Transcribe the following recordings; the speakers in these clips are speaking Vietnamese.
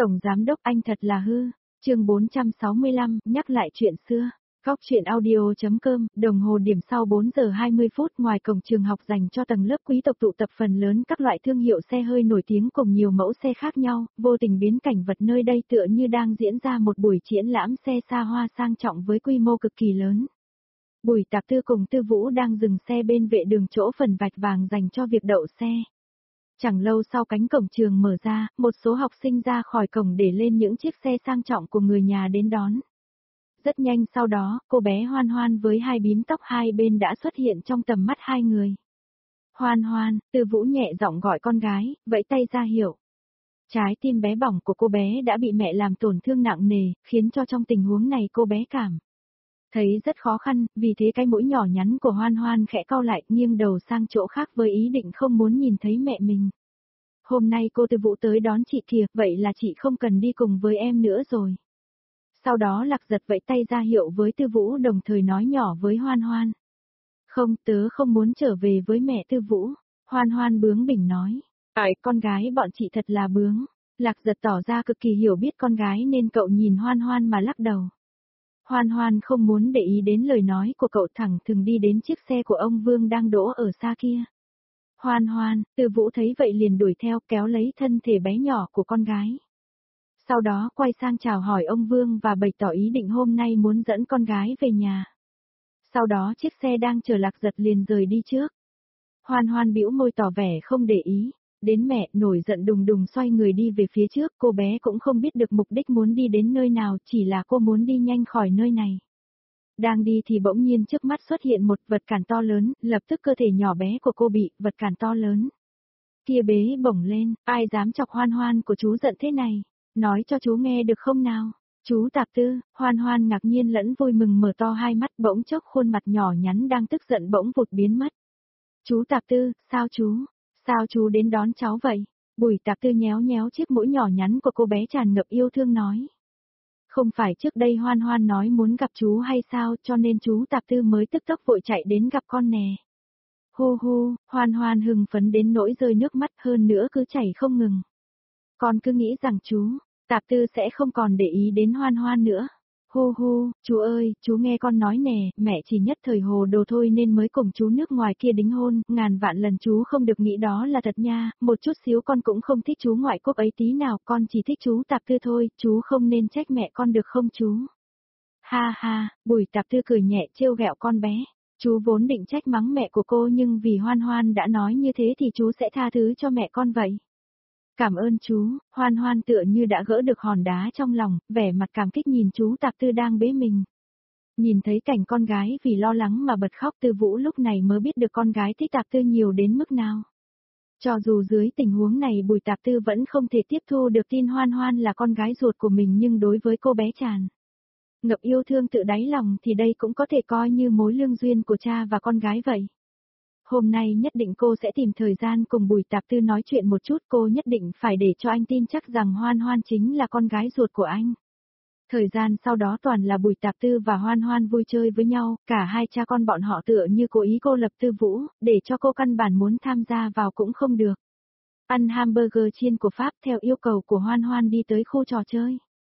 Tổng Giám Đốc anh thật là hư. Chương 465, nhắc lại chuyện xưa. Góc truyện audio.com, đồng hồ điểm sau 4 giờ 20 phút ngoài cổng trường học dành cho tầng lớp quý tộc tụ tập phần lớn các loại thương hiệu xe hơi nổi tiếng cùng nhiều mẫu xe khác nhau, vô tình biến cảnh vật nơi đây tựa như đang diễn ra một buổi triển lãm xe xa hoa sang trọng với quy mô cực kỳ lớn. Bùi Tạp Tư cùng Tư Vũ đang dừng xe bên vệ đường chỗ phần vạch vàng dành cho việc đậu xe. Chẳng lâu sau cánh cổng trường mở ra, một số học sinh ra khỏi cổng để lên những chiếc xe sang trọng của người nhà đến đón. Rất nhanh sau đó, cô bé Hoan Hoan với hai bím tóc hai bên đã xuất hiện trong tầm mắt hai người. Hoan Hoan, Tư Vũ nhẹ giọng gọi con gái, vẫy tay ra hiệu. Trái tim bé bỏng của cô bé đã bị mẹ làm tổn thương nặng nề, khiến cho trong tình huống này cô bé cảm thấy rất khó khăn, vì thế cái mũi nhỏ nhắn của Hoan Hoan khẽ cau lại, nghiêng đầu sang chỗ khác với ý định không muốn nhìn thấy mẹ mình. Hôm nay cô Tư Vũ tới đón chị kìa, vậy là chị không cần đi cùng với em nữa rồi. Sau đó Lạc Giật vẫy tay ra hiệu với Tư Vũ đồng thời nói nhỏ với Hoan Hoan. Không, tớ không muốn trở về với mẹ Tư Vũ. Hoan Hoan bướng bỉnh nói. Con gái bọn chị thật là bướng. Lạc Giật tỏ ra cực kỳ hiểu biết con gái nên cậu nhìn Hoan Hoan mà lắc đầu. Hoan Hoan không muốn để ý đến lời nói của cậu, thẳng thừng đi đến chiếc xe của ông Vương đang đỗ ở xa kia. Hoan Hoan, Tư Vũ thấy vậy liền đuổi theo kéo lấy thân thể bé nhỏ của con gái. Sau đó quay sang chào hỏi ông Vương và bày tỏ ý định hôm nay muốn dẫn con gái về nhà. Sau đó chiếc xe đang chờ Lạc Giật liền rời đi trước. Hoan Hoan bĩu môi tỏ vẻ không để ý. Đến mẹ nổi giận đùng đùng xoay người đi về phía trước, cô bé cũng không biết được mục đích muốn đi đến nơi nào, chỉ là cô muốn đi nhanh khỏi nơi này. Đang đi thì bỗng nhiên trước mắt xuất hiện một vật cản to lớn, lập tức cơ thể nhỏ bé của cô bị vật cản to lớn kia bế bổng lên, ai dám chọc Hoan Hoan của chú giận thế này, nói cho chú nghe được không nào? Chú Tạp Tư, Hoan Hoan ngạc nhiên lẫn vui mừng mở to hai mắt, bỗng chốc khuôn mặt nhỏ nhắn đang tức giận bỗng vụt biến mất. Chú Tạp Tư, sao chú đến đón cháu vậy? Bùi Tạp Tư nhéo nhéo chiếc mũi nhỏ nhắn của cô bé tràn ngập yêu thương nói. Không phải trước đây Hoan Hoan nói muốn gặp chú hay sao, cho nên chú Tạp Tư mới tức tốc vội chạy đến gặp con nè. Hu hu, Hoan Hoan hưng phấn đến nỗi rơi nước mắt, hơn nữa cứ chảy không ngừng. Con cứ nghĩ rằng chú Tạp Tư sẽ không còn để ý đến Hoan Hoan nữa. Hu hu, chú ơi, chú nghe con nói nè, mẹ chỉ nhất thời hồ đồ thôi nên mới cùng chú nước ngoài kia đính hôn, ngàn vạn lần chú không được nghĩ đó là thật nha, một chút xíu con cũng không thích chú ngoại quốc ấy tí nào, con chỉ thích chú Tạp Tư thôi, chú không nên trách mẹ con được không chú? Ha ha, Bùi Tạp Tư cười nhẹ trêu ghẹo con bé, chú vốn định trách mắng mẹ của cô nhưng vì Hoan Hoan đã nói như thế thì chú sẽ tha thứ cho mẹ con vậy. Cảm ơn chú, Hoan Hoan tựa như đã gỡ được hòn đá trong lòng, vẻ mặt cảm kích nhìn chú Tạp Tư đang bế mình. Nhìn thấy cảnh con gái vì lo lắng mà bật khóc, Tư Vũ lúc này mới biết được con gái thích Tạp Tư nhiều đến mức nào. Cho dù dưới tình huống này Bùi Tạp Tư vẫn không thể tiếp thu được tin Hoan Hoan là con gái ruột của mình, nhưng đối với cô bé tràn ngập yêu thương tự đáy lòng thì đây cũng có thể coi như mối lương duyên của cha và con gái vậy. Hôm nay nhất định cô sẽ tìm thời gian cùng Bùi Tạp Tư nói chuyện một chút, cô nhất định phải để cho anh tin chắc rằng Hoan Hoan chính là con gái ruột của anh. Thời gian sau đó toàn là Bùi Tạp Tư và Hoan Hoan vui chơi với nhau, cả hai cha con bọn họ tựa như cố ý cô lập Tư Vũ, để cho cô căn bản muốn tham gia vào cũng không được. Ăn hamburger chiên của Pháp theo yêu cầu của Hoan Hoan đi tới khu trò chơi.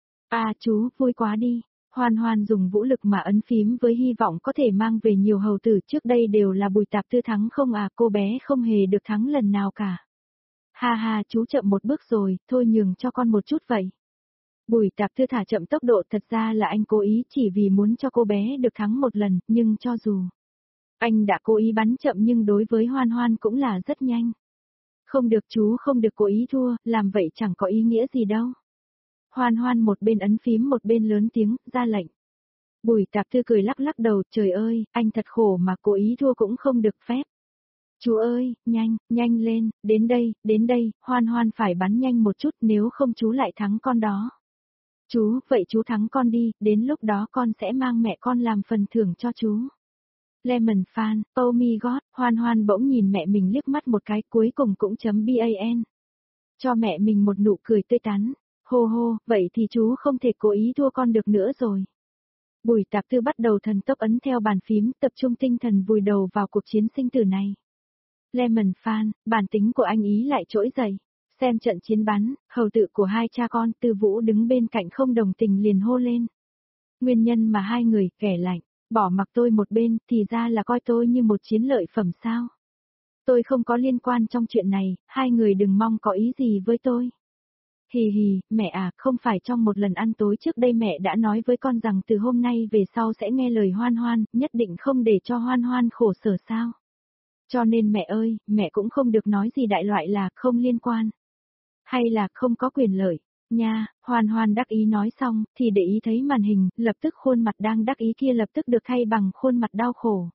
À chú, vui quá đi. Hoan Hoan dùng vũ lực mà ấn phím với hy vọng có thể mang về nhiều hầu tử, trước đây đều là Bùi Tạp Tư thắng không à, cô bé không hề được thắng lần nào cả. Ha ha, chú chậm một bước rồi, thôi nhường cho con một chút vậy. Bùi Tạp Tư thả chậm tốc độ, thật ra là anh cố ý chỉ vì muốn cho cô bé được thắng một lần, nhưng cho dù anh đã cố ý bắn chậm nhưng đối với Hoan Hoan cũng là rất nhanh. Không được chú không được cố ý thua, làm vậy chẳng có ý nghĩa gì đâu. Hoan Hoan một bên ấn phím một bên lớn tiếng, ra lệnh. Bùi Tạp Tư cười lắc lắc đầu, trời ơi, anh thật khổ mà cố ý thua cũng không được phép. Chú ơi, nhanh lên, đến đây, Hoan Hoan phải bắn nhanh một chút nếu không chú lại thắng con đó. Chú, vậy chú thắng con đi, đến lúc đó con sẽ mang mẹ con làm phần thưởng cho chú. Lemon fan, oh my god, Hoan Hoan bỗng nhìn mẹ mình liếc mắt một cái, cuối cùng cũng chấm ban. Cho mẹ mình một nụ cười tươi tắn. Hô hô, vậy thì chú không thể cố ý thua con được nữa rồi. Bùi Tạp Tư bắt đầu thần tốc ấn theo bàn phím, tập trung tinh thần vùi đầu vào cuộc chiến sinh tử này. Lemon fan, bản tính của anh ý lại trỗi dậy. Xem trận chiến bắn, hầu tự của hai cha con, Tư Vũ đứng bên cạnh không đồng tình liền hô lên. Nguyên nhân mà hai người, kẻ lạnh, bỏ mặc tôi một bên, thì ra là coi tôi như một chiến lợi phẩm sao. Tôi không có liên quan trong chuyện này, hai người đừng mong có ý gì với tôi. Hì hì, mẹ à, không phải trong một lần ăn tối trước đây mẹ đã nói với con rằng từ hôm nay về sau sẽ nghe lời Hoan Hoan, nhất định không để cho Hoan Hoan khổ sở sao. Cho nên mẹ ơi, mẹ cũng không được nói gì đại loại là không liên quan. Hay là không có quyền lợi. Nha, Hoan Hoan đắc ý nói xong, thì để ý thấy màn hình, lập tức khuôn mặt đang đắc ý kia lập tức được thay bằng khuôn mặt đau khổ.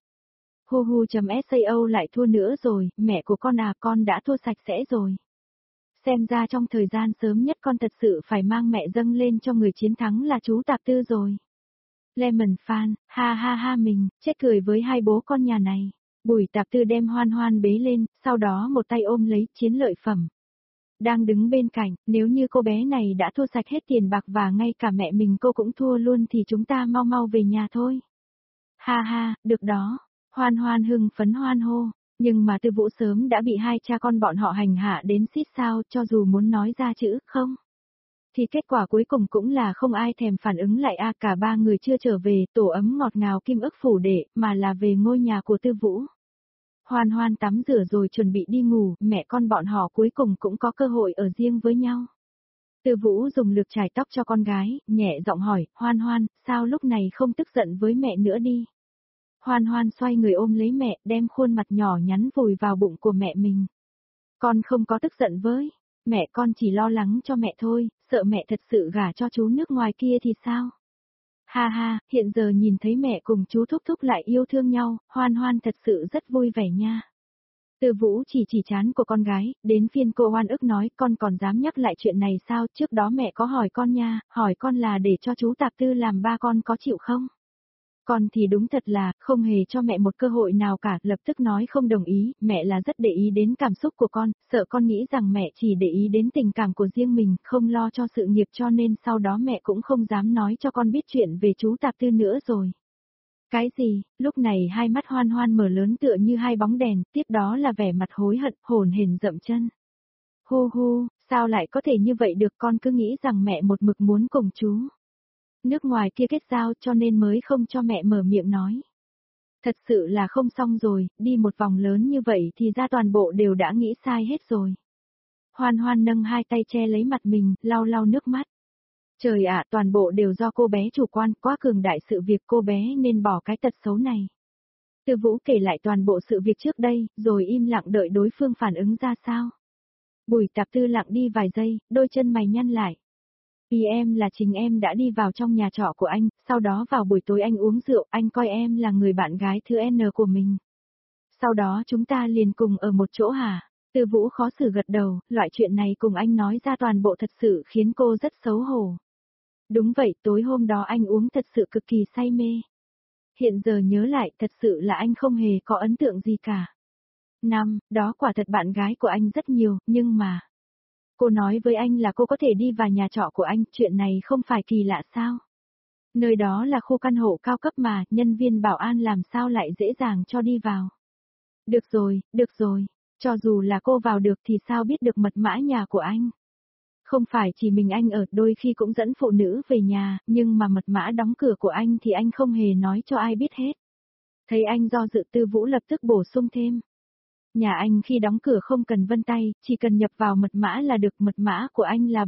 Hu.sao lại thua nữa rồi, mẹ của con à, con đã thua sạch sẽ rồi. Xem ra trong thời gian sớm nhất con thật sự phải mang mẹ dâng lên cho người chiến thắng là chú Tạp Tư rồi. Lemon Fan, ha ha ha mình, chết cười với hai bố con nhà này. Bùi Tạp Tư đem Hoan Hoan bế lên, sau đó một tay ôm lấy chiến lợi phẩm. Đang đứng bên cạnh, nếu như cô bé này đã thua sạch hết tiền bạc và ngay cả mẹ mình cô cũng thua luôn thì chúng ta mau mau về nhà thôi. Ha ha, được đó. Hoan Hoan hưng phấn hoan hô. Nhưng mà Tư Vũ sớm đã bị hai cha con bọn họ hành hạ đến xít sao, cho dù muốn nói ra chữ không. Thì kết quả cuối cùng cũng là không ai thèm phản ứng lại cả ba người chưa trở về tổ ấm ngọt ngào kim ức phủ đệ, mà là về ngôi nhà của Tư Vũ. Hoan Hoan tắm rửa rồi chuẩn bị đi ngủ, mẹ con bọn họ cuối cùng cũng có cơ hội ở riêng với nhau. Tư Vũ dùng lược chải tóc cho con gái, nhẹ giọng hỏi, Hoan Hoan, sao lúc này không tức giận với mẹ nữa đi. Hoan Hoan xoay người ôm lấy mẹ, đem khuôn mặt nhỏ nhắn vùi vào bụng của mẹ mình. Con không có tức giận với, mẹ con chỉ lo lắng cho mẹ thôi, sợ mẹ thật sự gả cho chú nước ngoài kia thì sao? Ha ha, hiện giờ nhìn thấy mẹ cùng chú Thúc Thúc lại yêu thương nhau, Hoan Hoan thật sự rất vui vẻ nha. Tư Vũ chỉ trán của con gái, đến phiên cô oan ức nói con còn dám nhắc lại chuyện này sao, trước đó mẹ có hỏi con nha, hỏi con là để cho chú Tạp Tư làm ba con có chịu không? Con thì đúng thật là, không hề cho mẹ một cơ hội nào cả, lập tức nói không đồng ý, mẹ là rất để ý đến cảm xúc của con, sợ con nghĩ rằng mẹ chỉ để ý đến tình cảm của riêng mình, không lo cho sự nghiệp cho nên sau đó mẹ cũng không dám nói cho con biết chuyện về chú Tạp Tư nữa rồi. Cái gì, lúc này hai mắt Hoan Hoan mở lớn tựa như hai bóng đèn, tiếp đó là vẻ mặt hối hận, hồn hển dậm chân. Hu, sao lại có thể như vậy được, con cứ nghĩ rằng mẹ một mực muốn cùng chú nước ngoài kia kết giao cho nên mới không cho mẹ mở miệng nói. Thật sự là không xong rồi, đi một vòng lớn như vậy thì ra toàn bộ đều đã nghĩ sai hết rồi. Hoan Hoan nâng hai tay che lấy mặt mình, lau lau nước mắt. Trời ạ, toàn bộ đều do cô bé chủ quan, quá cường đại sự việc cô bé nên bỏ cái tật xấu này. Tư Vũ kể lại toàn bộ sự việc trước đây, rồi im lặng đợi đối phương phản ứng ra sao. Bùi Tạp Tư lặng đi vài giây, đôi chân mày nhăn lại. Vì em là chính em đã đi vào trong nhà trọ của anh, sau đó vào buổi tối anh uống rượu, anh coi em là người bạn gái thứ N của mình. Sau đó chúng ta liền cùng ở một chỗ hả? Tư Vũ khó xử gật đầu, loại chuyện này cùng anh nói ra toàn bộ thật sự khiến cô rất xấu hổ. Đúng vậy, tối hôm đó anh uống thật sự cực kỳ say mê. Hiện giờ nhớ lại, thật sự là anh không hề có ấn tượng gì cả. Đó quả thật bạn gái của anh rất nhiều, nhưng mà... Cô nói với anh là cô có thể đi vào nhà trọ của anh, chuyện này không phải kỳ lạ sao? Nơi đó là khu căn hộ cao cấp mà, nhân viên bảo an làm sao lại dễ dàng cho đi vào. Được rồi, cho dù là cô vào được thì sao biết được mật mã nhà của anh? Không phải chỉ mình anh ở, đôi khi cũng dẫn phụ nữ về nhà, nhưng mà mật mã đóng cửa của anh thì anh không hề nói cho ai biết hết. Thấy anh do dự, Tư Vũ lập tức bổ sung thêm. Nhà anh khi đóng cửa không cần vân tay, chỉ cần nhập vào mật mã là được, mật mã của anh là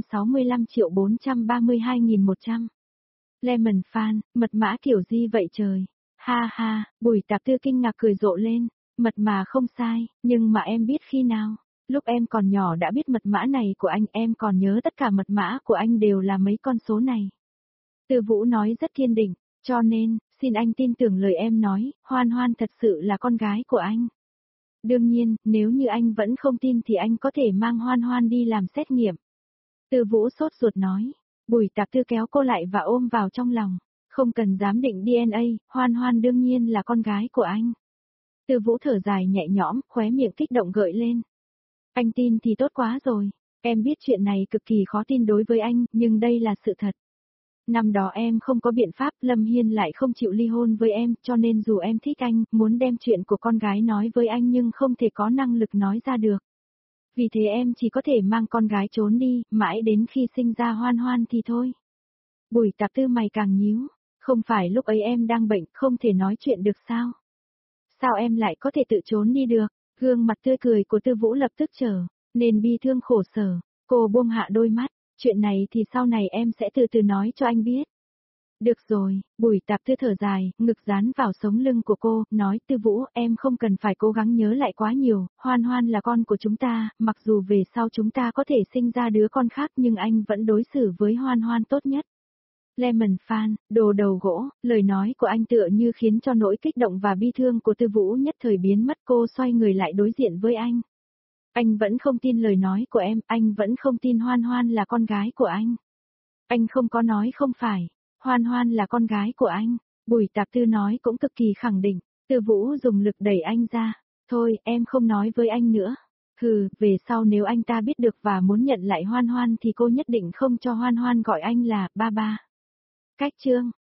765.432.100. Lemon Fan, mật mã kiểu gì vậy trời? Ha ha, Bùi Tạp Tư kinh ngạc cười rộ lên, mật mà không sai, nhưng mà em biết khi nào? Lúc em còn nhỏ đã biết mật mã này của anh, em còn nhớ tất cả mật mã của anh đều là mấy con số này. Tư Vũ nói rất kiên định, cho nên, xin anh tin tưởng lời em nói, Hoan Hoan thật sự là con gái của anh. Đương nhiên, nếu như anh vẫn không tin thì anh có thể mang Hoan Hoan đi làm xét nghiệm. Tư Vũ sốt ruột nói. Bùi Tạp Tư kéo cô lại và ôm vào trong lòng. Không cần giám định DNA, Hoan Hoan đương nhiên là con gái của anh. Tư Vũ thở dài nhẹ nhõm, khóe miệng kích động gợi lên. Anh tin thì tốt quá rồi. Em biết chuyện này cực kỳ khó tin đối với anh, nhưng đây là sự thật. Năm đó em không có biện pháp, Lâm Hiên lại không chịu ly hôn với em, cho nên dù em thích anh, muốn đem chuyện của con gái nói với anh nhưng không thể có năng lực nói ra được. Vì thế em chỉ có thể mang con gái trốn đi, mãi đến khi sinh ra Hoan Hoan thì thôi. Bùi Tạp Tư mày càng nhíu, không phải lúc ấy em đang bệnh, không thể nói chuyện được sao? Sao em lại có thể tự trốn đi được? Gương mặt tươi cười của Tư Vũ lập tức trở nên bi thương khổ sở, cô buông hạ đôi mắt, chuyện này thì sau này em sẽ từ từ nói cho anh biết. Được rồi, Bùi Tạp Tư thở dài, ngực dán vào sống lưng của cô, nói Tư Vũ em không cần phải cố gắng nhớ lại quá nhiều, Hoan Hoan là con của chúng ta, mặc dù về sau chúng ta có thể sinh ra đứa con khác nhưng anh vẫn đối xử với Hoan Hoan tốt nhất. Lemon Fan, đồ đầu gỗ, lời nói của anh tựa như khiến cho nỗi kích động và bi thương của Tư Vũ nhất thời biến mất, cô xoay người lại đối diện với anh. Anh vẫn không tin lời nói của em, anh vẫn không tin Hoan Hoan là con gái của anh. Anh không có nói không phải, Hoan Hoan là con gái của anh, Bùi Tạp Tư nói cũng cực kỳ khẳng định, Tư Vũ dùng lực đẩy anh ra, thôi em không nói với anh nữa. Hừ, về sau nếu anh ta biết được và muốn nhận lại Hoan Hoan thì cô nhất định không cho Hoan Hoan gọi anh là ba ba. Cách chương